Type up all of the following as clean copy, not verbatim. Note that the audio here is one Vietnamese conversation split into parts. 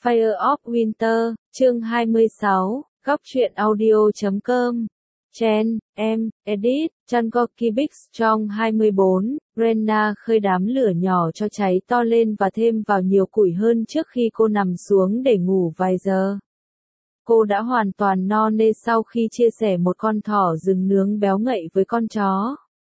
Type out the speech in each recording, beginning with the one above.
Fire of Winter, chương 26, góc truyện audio.com. Chen, em, edit, Changoki Big Strong 24, Brenna khơi đám lửa nhỏ cho cháy to lên và thêm vào nhiều củi hơn trước khi cô nằm xuống để ngủ vài giờ. Cô đã hoàn toàn no nê sau khi chia sẻ một con thỏ rừng nướng béo ngậy với con chó.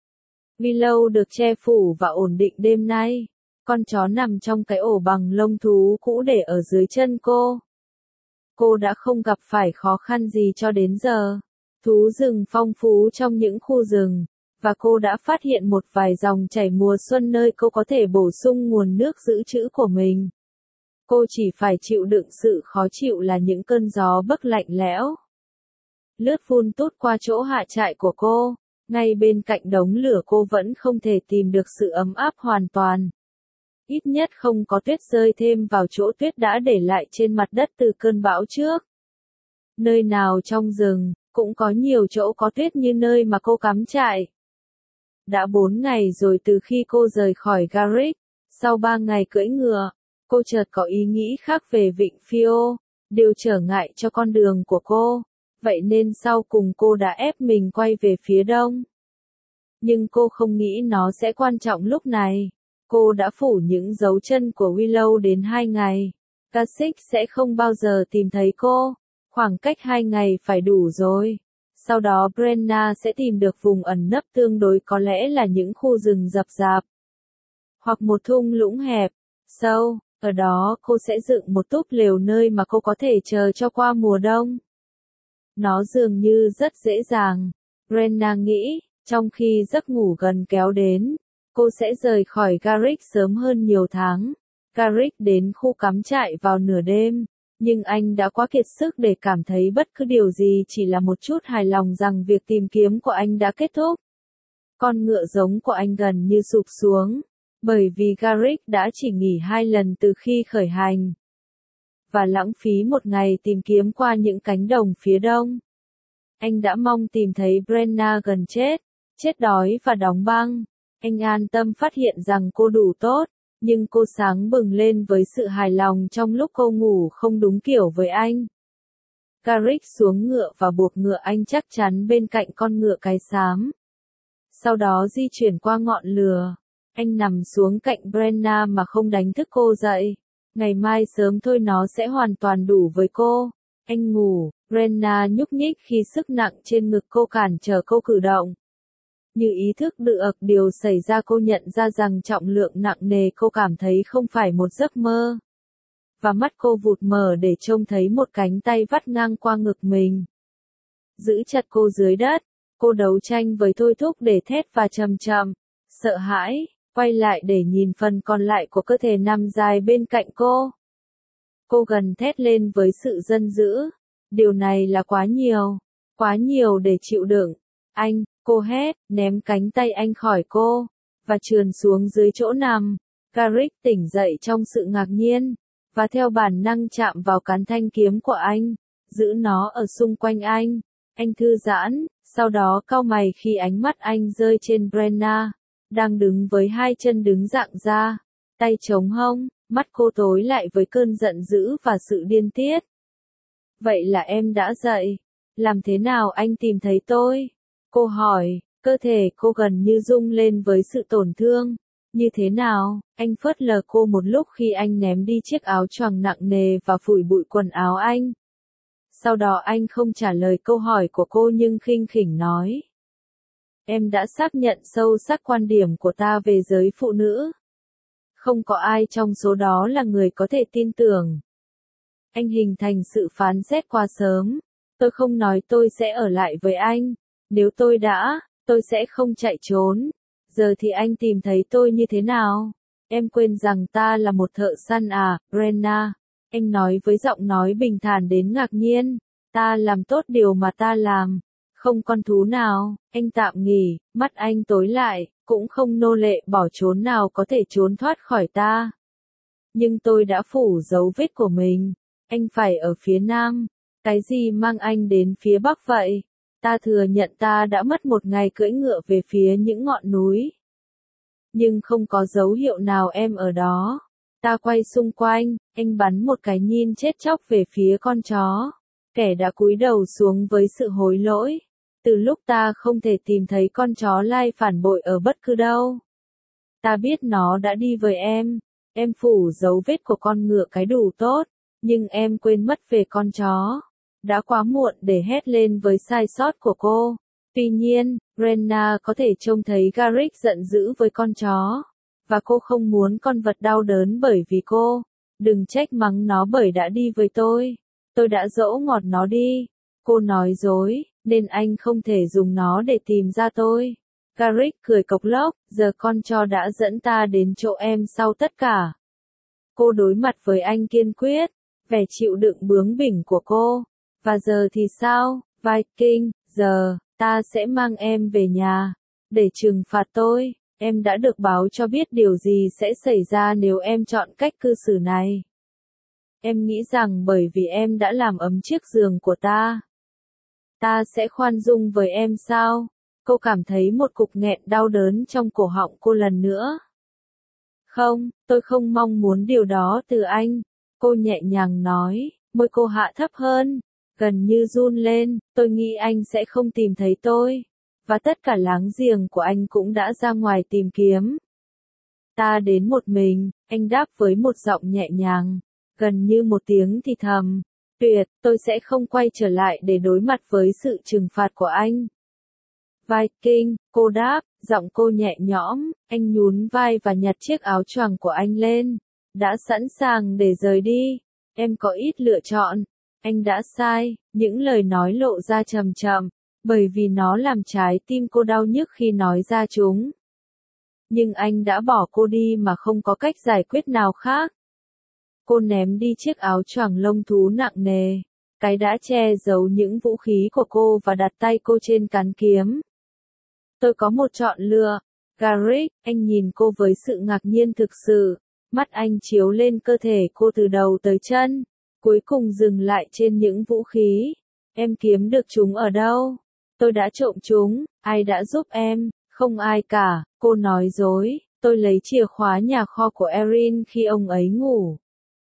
Willow được che phủ và ổn định đêm nay. Con chó nằm trong cái ổ bằng lông thú cũ để ở dưới chân cô. Cô đã không gặp phải khó khăn gì cho đến giờ. Thú rừng phong phú trong những khu rừng, và cô đã phát hiện một vài dòng chảy mùa xuân nơi cô có thể bổ sung nguồn nước dự trữ của mình. Cô chỉ phải chịu đựng sự khó chịu là những cơn gió bấc lạnh lẽo lướt vun tút qua chỗ hạ trại của cô. Ngay bên cạnh đống lửa cô vẫn không thể tìm được sự ấm áp hoàn toàn. Ít nhất không có tuyết rơi thêm vào chỗ tuyết đã để lại trên mặt đất từ cơn bão trước. Nơi nào trong rừng, cũng có nhiều chỗ có tuyết như nơi mà cô cắm trại. Đã 4 ngày rồi từ khi cô rời khỏi Garrick. Sau 3 ngày cưỡi ngựa, cô chợt có ý nghĩ khác về vịnh Fio, điều trở ngại cho con đường của cô. Vậy nên sau cùng cô đã ép mình quay về phía đông. Nhưng cô không nghĩ nó sẽ quan trọng lúc này. Cô đã phủ những dấu chân của Willow đến 2 ngày. Kasich sẽ không bao giờ tìm thấy cô. Khoảng cách 2 ngày phải đủ rồi. Sau đó Brenna sẽ tìm được vùng ẩn nấp tương đối, có lẽ là những khu rừng rậm rạp. Hoặc một thung lũng hẹp, sâu. Ở đó cô sẽ dựng một túp lều nơi mà cô có thể chờ cho qua mùa đông. Nó dường như rất dễ dàng, Brenna nghĩ, trong khi giấc ngủ gần kéo đến. Cô sẽ rời khỏi Garrick sớm hơn nhiều tháng. Garrick đến khu cắm trại vào nửa đêm, nhưng anh đã quá kiệt sức để cảm thấy bất cứ điều gì, chỉ là một chút hài lòng rằng việc tìm kiếm của anh đã kết thúc. Con ngựa giống của anh gần như sụp xuống, bởi vì Garrick đã chỉ nghỉ 2 lần từ khi khởi hành. Và lãng phí một ngày tìm kiếm qua những cánh đồng phía đông. Anh đã mong tìm thấy Brenna gần chết đói và đóng băng. Anh an tâm phát hiện rằng cô đủ tốt, nhưng cô sáng bừng lên với sự hài lòng trong lúc cô ngủ không đúng kiểu với anh. Garrick xuống ngựa và buộc ngựa anh chắc chắn bên cạnh con ngựa cái xám. Sau đó di chuyển qua ngọn lửa. Anh nằm xuống cạnh Brenna mà không đánh thức cô dậy. Ngày mai sớm thôi nó sẽ hoàn toàn đủ với cô. Anh ngủ, Brenna nhúc nhích khi sức nặng trên ngực cô cản trở cô cử động. Như ý thức được điều xảy ra, cô nhận ra rằng trọng lượng nặng nề cô cảm thấy không phải một giấc mơ. Và mắt cô vụt mở để trông thấy một cánh tay vắt ngang qua ngực mình. Giữ chặt cô dưới đất, cô đấu tranh với thôi thúc để thét và chậm chậm, sợ hãi, quay lại để nhìn phần còn lại của cơ thể nằm dài bên cạnh cô. Cô gần thét lên với sự giận dữ. Điều này là quá nhiều để chịu đựng. Anh, cô hét, ném cánh tay anh khỏi cô, và trườn xuống dưới chỗ nằm. Garrick tỉnh dậy trong sự ngạc nhiên, và theo bản năng chạm vào cán thanh kiếm của anh, giữ nó ở xung quanh anh. Anh thư giãn, sau đó cau mày khi ánh mắt anh rơi trên Brenna, đang đứng với 2 chân đứng dạng ra, tay chống hông, mắt cô tối lại với cơn giận dữ và sự điên tiết. Vậy là em đã dậy, làm thế nào anh tìm thấy tôi? Cô hỏi, cơ thể cô gần như rung lên với sự tổn thương. Như thế nào? Anh phớt lờ cô một lúc khi anh ném đi chiếc áo choàng nặng nề và phủi bụi quần áo anh. Sau đó anh không trả lời câu hỏi của cô nhưng khinh khỉnh nói. Em đã xác nhận sâu sắc quan điểm của ta về giới phụ nữ. Không có ai trong số đó là người có thể tin tưởng. Anh hình thành sự phán xét quá sớm. Tôi không nói tôi sẽ ở lại với anh. Nếu tôi sẽ không chạy trốn. Giờ thì anh tìm thấy tôi như thế nào? Em quên rằng ta là một thợ săn à, Brenna? Anh nói với giọng nói bình thản đến ngạc nhiên. Ta làm tốt điều mà ta làm. Không con thú nào, anh tạm nghỉ, mắt anh tối lại, cũng không nô lệ bỏ trốn nào có thể trốn thoát khỏi ta. Nhưng tôi đã phủ dấu vết của mình. Anh phải ở phía nam. Cái gì mang anh đến phía bắc vậy? Ta thừa nhận ta đã mất 1 ngày cưỡi ngựa về phía những ngọn núi. Nhưng không có dấu hiệu nào em ở đó. Ta quay xung quanh, anh bắn một cái nhìn chết chóc về phía con chó. Kẻ đã cúi đầu xuống với sự hối lỗi. Từ lúc ta không thể tìm thấy con chó lai phản bội ở bất cứ đâu. Ta biết nó đã đi với em phủ dấu vết của con ngựa cái đủ tốt, nhưng em quên mất về con chó. Đã quá muộn để hét lên với sai sót của cô. Tuy nhiên, Brenna có thể trông thấy Garrick giận dữ với con chó. Và cô không muốn con vật đau đớn bởi vì cô. Đừng trách mắng nó bởi đã đi với tôi. Tôi đã dỗ ngọt nó đi. Cô nói dối, nên anh không thể dùng nó để tìm ra tôi. Garrick cười cộc lốc, giờ con chó đã dẫn ta đến chỗ em sau tất cả. Cô đối mặt với anh kiên quyết, vẻ chịu đựng bướng bỉnh của cô. Và giờ thì sao, Viking, giờ, ta sẽ mang em về nhà, để trừng phạt tôi. Em đã được báo cho biết điều gì sẽ xảy ra nếu em chọn cách cư xử này. Em nghĩ rằng bởi vì em đã làm ấm chiếc giường của ta sẽ khoan dung với em sao? Cô cảm thấy một cục nghẹn đau đớn trong cổ họng cô lần nữa. Không, tôi không mong muốn điều đó từ anh. Cô nhẹ nhàng nói, môi cô hạ thấp hơn, gần như run lên, tôi nghĩ anh sẽ không tìm thấy tôi. Và tất cả láng giềng của anh cũng đã ra ngoài tìm kiếm. Ta đến một mình, anh đáp với một giọng nhẹ nhàng, gần như một tiếng thì thầm. Tuyệt, tôi sẽ không quay trở lại để đối mặt với sự trừng phạt của anh. Viking, cô đáp, giọng cô nhẹ nhõm, anh nhún vai và nhặt chiếc áo choàng của anh lên. Đã sẵn sàng để rời đi. Em có ít lựa chọn. Anh đã sai, những lời nói lộ ra chậm chậm, bởi vì nó làm trái tim cô đau nhức khi nói ra chúng. Nhưng anh đã bỏ cô đi mà không có cách giải quyết nào khác. Cô ném đi chiếc áo choàng lông thú nặng nề, cái đã che giấu những vũ khí của cô và đặt tay cô trên cán kiếm. Tôi có một chọn lựa. Garrick, anh nhìn cô với sự ngạc nhiên thực sự. Mắt anh chiếu lên cơ thể cô từ đầu tới chân, cuối cùng dừng lại trên những vũ khí. Em kiếm được chúng ở đâu? Tôi đã trộm chúng, ai đã giúp em? Không ai cả, cô nói dối. Tôi lấy chìa khóa nhà kho của Erin khi ông ấy ngủ.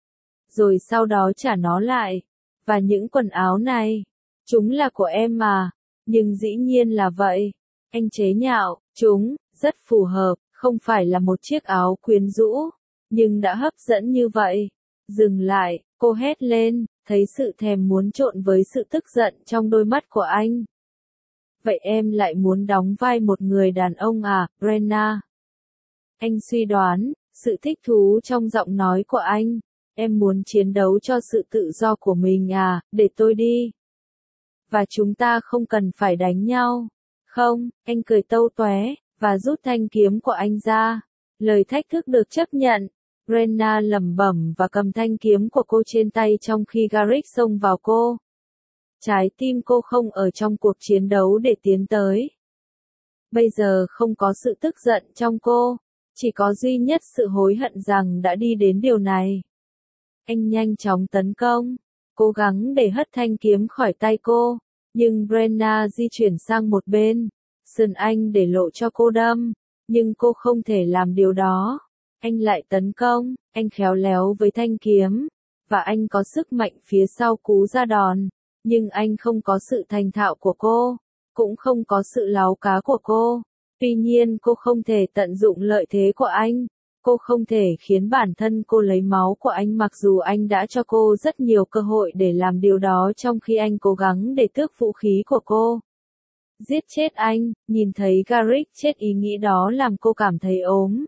Rồi sau đó trả nó lại. Và những quần áo này, chúng là của em mà. Nhưng dĩ nhiên là vậy. Anh chế nhạo, chúng, rất phù hợp, không phải là một chiếc áo quyến rũ, nhưng đã hấp dẫn như vậy. Dừng lại, cô hét lên, thấy sự thèm muốn trộn với sự tức giận trong đôi mắt của anh. Vậy em lại muốn đóng vai một người đàn ông à, Brenna? Anh suy đoán, sự thích thú trong giọng nói của anh. Em muốn chiến đấu cho sự tự do của mình à, để tôi đi. Và chúng ta không cần phải đánh nhau. Không, anh cười tâu toé, và rút thanh kiếm của anh ra. Lời thách thức được chấp nhận. Brenna lẩm bẩm và cầm thanh kiếm của cô trên tay trong khi Garrick xông vào cô. Trái tim cô không ở trong cuộc chiến đấu để tiến tới. Bây giờ không có sự tức giận trong cô, chỉ có duy nhất sự hối hận rằng đã đi đến điều này. Anh nhanh chóng tấn công, cố gắng để hất thanh kiếm khỏi tay cô, nhưng Brenna di chuyển sang một bên, sườn anh để lộ cho cô đâm, nhưng cô không thể làm điều đó. Anh lại tấn công, anh khéo léo với thanh kiếm, và anh có sức mạnh phía sau cú ra đòn, nhưng anh không có sự thành thạo của cô, cũng không có sự láu cá của cô. Tuy nhiên cô không thể tận dụng lợi thế của anh. Cô không thể khiến bản thân cô lấy máu của anh mặc dù anh đã cho cô rất nhiều cơ hội để làm điều đó trong khi anh cố gắng để tước vũ khí của cô. Giết chết anh, nhìn thấy Garrick chết ý nghĩ đó làm cô cảm thấy ốm.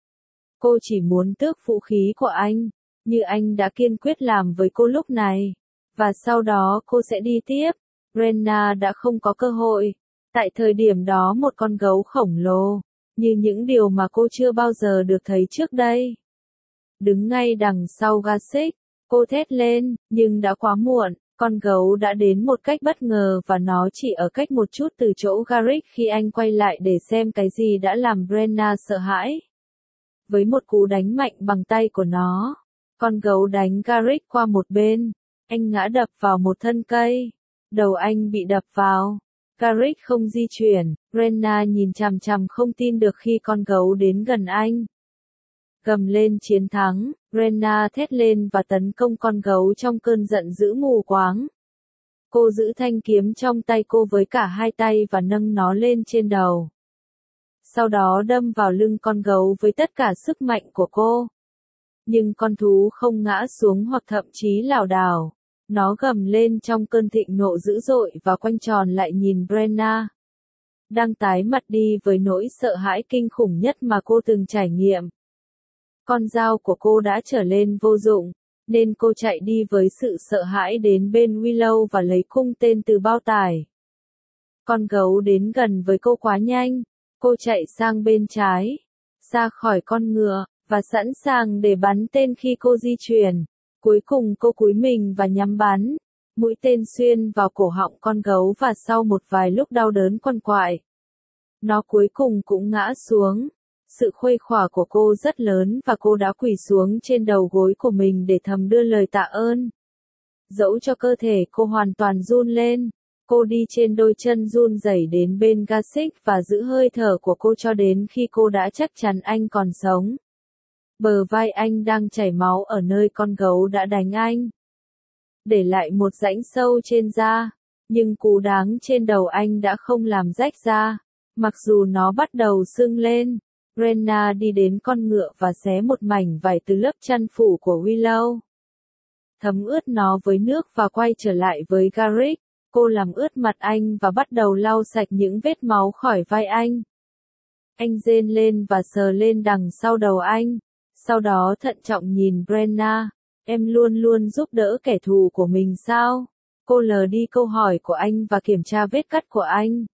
Cô chỉ muốn tước vũ khí của anh, như anh đã kiên quyết làm với cô lúc này. Và sau đó cô sẽ đi tiếp. Brenna đã không có cơ hội. Tại thời điểm đó một con gấu khổng lồ, như những điều mà cô chưa bao giờ được thấy trước đây. Đứng ngay đằng sau Garrick, cô thét lên, nhưng đã quá muộn, con gấu đã đến một cách bất ngờ và nó chỉ ở cách một chút từ chỗ Garrick khi anh quay lại để xem cái gì đã làm Brenna sợ hãi. Với một cú đánh mạnh bằng tay của nó, con gấu đánh Garrick qua một bên, anh ngã đập vào một thân cây, đầu anh bị đập vào. Garrick không di chuyển, Brenna nhìn chằm chằm không tin được khi con gấu đến gần anh. Gầm lên chiến thắng, Rena thét lên và tấn công con gấu trong cơn giận dữ mù quáng. Cô giữ thanh kiếm trong tay cô với cả hai tay và nâng nó lên trên đầu. Sau đó đâm vào lưng con gấu với tất cả sức mạnh của cô. Nhưng con thú không ngã xuống hoặc thậm chí lảo đảo. Nó gầm lên trong cơn thịnh nộ dữ dội và quanh tròn lại nhìn Brenna. Đang tái mặt đi với nỗi sợ hãi kinh khủng nhất mà cô từng trải nghiệm. Con dao của cô đã trở lên vô dụng, nên cô chạy đi với sự sợ hãi đến bên Willow và lấy cung tên từ bao tải. Con gấu đến gần với cô quá nhanh, cô chạy sang bên trái, ra khỏi con ngựa, và sẵn sàng để bắn tên khi cô di chuyển. Cuối cùng cô cúi mình và nhắm bắn. Mũi tên xuyên vào cổ họng con gấu và sau một vài lúc đau đớn quằn quại, nó cuối cùng cũng ngã xuống. Sự khuây khỏa của cô rất lớn và cô đã quỳ xuống trên đầu gối của mình để thầm đưa lời tạ ơn. Dẫu cho cơ thể cô hoàn toàn run lên, cô đi trên đôi chân run rẩy đến bên Gasix và giữ hơi thở của cô cho đến khi cô đã chắc chắn anh còn sống. Bờ vai anh đang chảy máu ở nơi con gấu đã đánh anh, để lại một rãnh sâu trên da, nhưng cú đáng trên đầu anh đã không làm rách da, mặc dù nó bắt đầu sưng lên. Brenna đi đến con ngựa và xé một mảnh vải từ lớp chăn phủ của Willow. Thấm ướt nó với nước và quay trở lại với Garrick. Cô làm ướt mặt anh và bắt đầu lau sạch những vết máu khỏi vai anh. Anh rên lên và sờ lên đằng sau đầu anh. Sau đó thận trọng nhìn Brenna. Em luôn luôn giúp đỡ kẻ thù của mình sao? Cô lờ đi câu hỏi của anh và kiểm tra vết cắt của anh.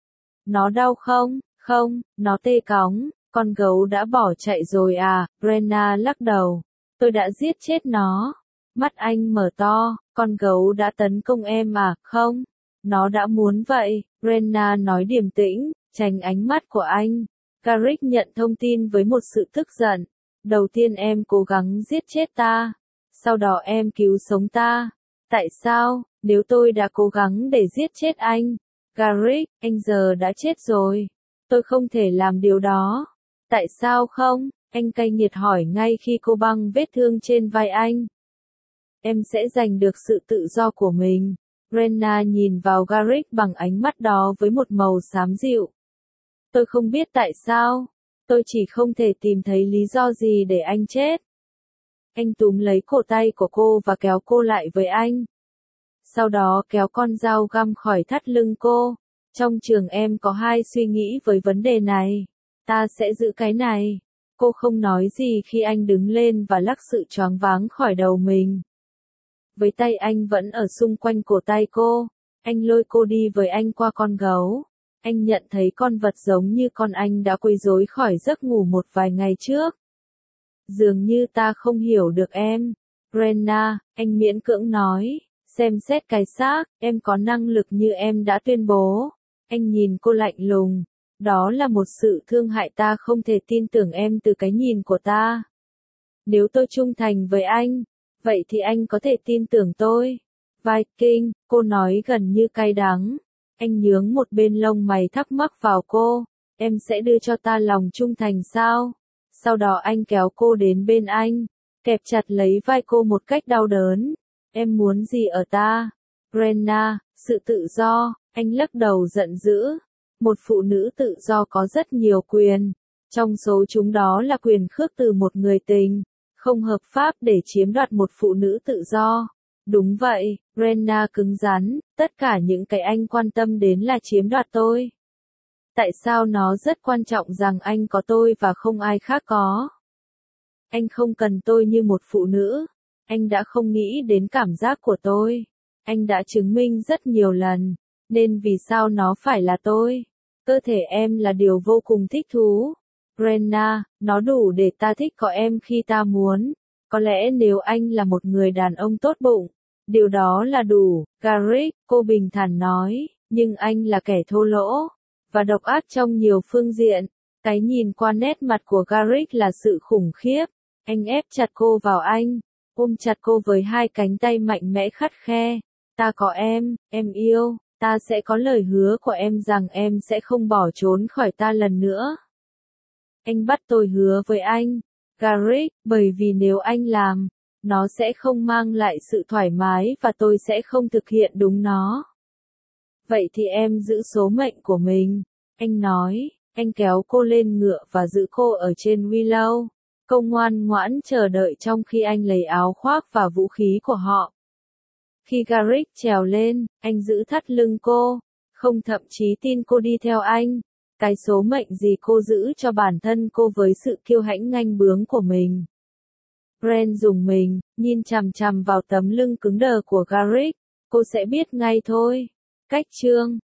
Nó đau không? Không, nó tê cóng. Con gấu đã bỏ chạy rồi à? Brenna lắc đầu. Tôi đã giết chết nó. Mắt anh mở to. Con gấu đã tấn công em à? Không. Nó đã muốn vậy. Brenna nói điềm tĩnh, tránh ánh mắt của anh. Garrick nhận thông tin với một sự tức giận. Đầu tiên em cố gắng giết chết ta. Sau đó em cứu sống ta. Tại sao? Nếu tôi đã cố gắng để giết chết anh. Garrick, anh giờ đã chết rồi. Tôi không thể làm điều đó. Tại sao không? Anh cay nghiệt hỏi ngay khi cô băng vết thương trên vai anh. Em sẽ giành được sự tự do của mình. Brenna nhìn vào Garrick bằng ánh mắt đó với một màu xám dịu. Tôi không biết tại sao. Tôi chỉ không thể tìm thấy lý do gì để anh chết. Anh túm lấy cổ tay của cô và kéo cô lại với anh. Sau đó kéo con dao găm khỏi thắt lưng cô. Trong trường em có hai suy nghĩ với vấn đề này. Ta sẽ giữ cái này. Cô không nói gì khi anh đứng lên và lắc sự choáng váng khỏi đầu mình. Với tay anh vẫn ở xung quanh cổ tay cô, anh lôi cô đi với anh qua con gấu. Anh nhận thấy con vật giống như con anh đã quấy rối khỏi giấc ngủ một vài ngày trước. Dường như ta không hiểu được em. Brenna, anh miễn cưỡng nói, xem xét cái xác, em có năng lực như em đã tuyên bố. Anh nhìn cô lạnh lùng. Đó là một sự thương hại, ta không thể tin tưởng em từ cái nhìn của ta. Nếu tôi trung thành với anh, vậy thì anh có thể tin tưởng tôi. Viking, cô nói gần như cay đắng. Anh nhướng một bên lông mày thắc mắc vào cô. Em sẽ đưa cho ta lòng trung thành sao? Sau đó anh kéo cô đến bên anh, kẹp chặt lấy vai cô một cách đau đớn. Em muốn gì ở ta? Brenna, sự tự do. Anh lắc đầu giận dữ. Một phụ nữ tự do có rất nhiều quyền. Trong số chúng đó là quyền khước từ một người tình. Không hợp pháp để chiếm đoạt một phụ nữ tự do. Đúng vậy, Brenna cứng rắn, tất cả những cái anh quan tâm đến là chiếm đoạt tôi. Tại sao nó rất quan trọng rằng anh có tôi và không ai khác có? Anh không cần tôi như một phụ nữ. Anh đã không nghĩ đến cảm giác của tôi. Anh đã chứng minh rất nhiều lần. Nên vì sao nó phải là tôi? Cơ thể em là điều vô cùng thích thú. Brenna, nó đủ để ta thích có em khi ta muốn. Có lẽ nếu anh là một người đàn ông tốt bụng, điều đó là đủ. Garrick, cô bình thản nói, nhưng anh là kẻ thô lỗ và độc ác trong nhiều phương diện. Cái nhìn qua nét mặt của Garrick là sự khủng khiếp. Anh ép chặt cô vào anh, ôm chặt cô với hai cánh tay mạnh mẽ khắt khe. Ta có em yêu, ta sẽ có lời hứa của em rằng em sẽ không bỏ trốn khỏi ta lần nữa. Anh bắt tôi hứa với anh. Garrick, bởi vì nếu anh làm, nó sẽ không mang lại sự thoải mái và tôi sẽ không thực hiện đúng nó. Vậy thì em giữ số mệnh của mình, anh nói, anh kéo cô lên ngựa và giữ cô ở trên Willow. Cô ngoan ngoãn chờ đợi trong khi anh lấy áo khoác và vũ khí của họ. Khi Garrick trèo lên, anh giữ thắt lưng cô, không thậm chí tin cô đi theo anh. Cái số mệnh gì cô giữ cho bản thân cô với sự kiêu hãnh nghênh bướng của mình. Bren dùng mình, nhìn chằm chằm vào tấm lưng cứng đờ của Garrick, cô sẽ biết ngay thôi. Cách chương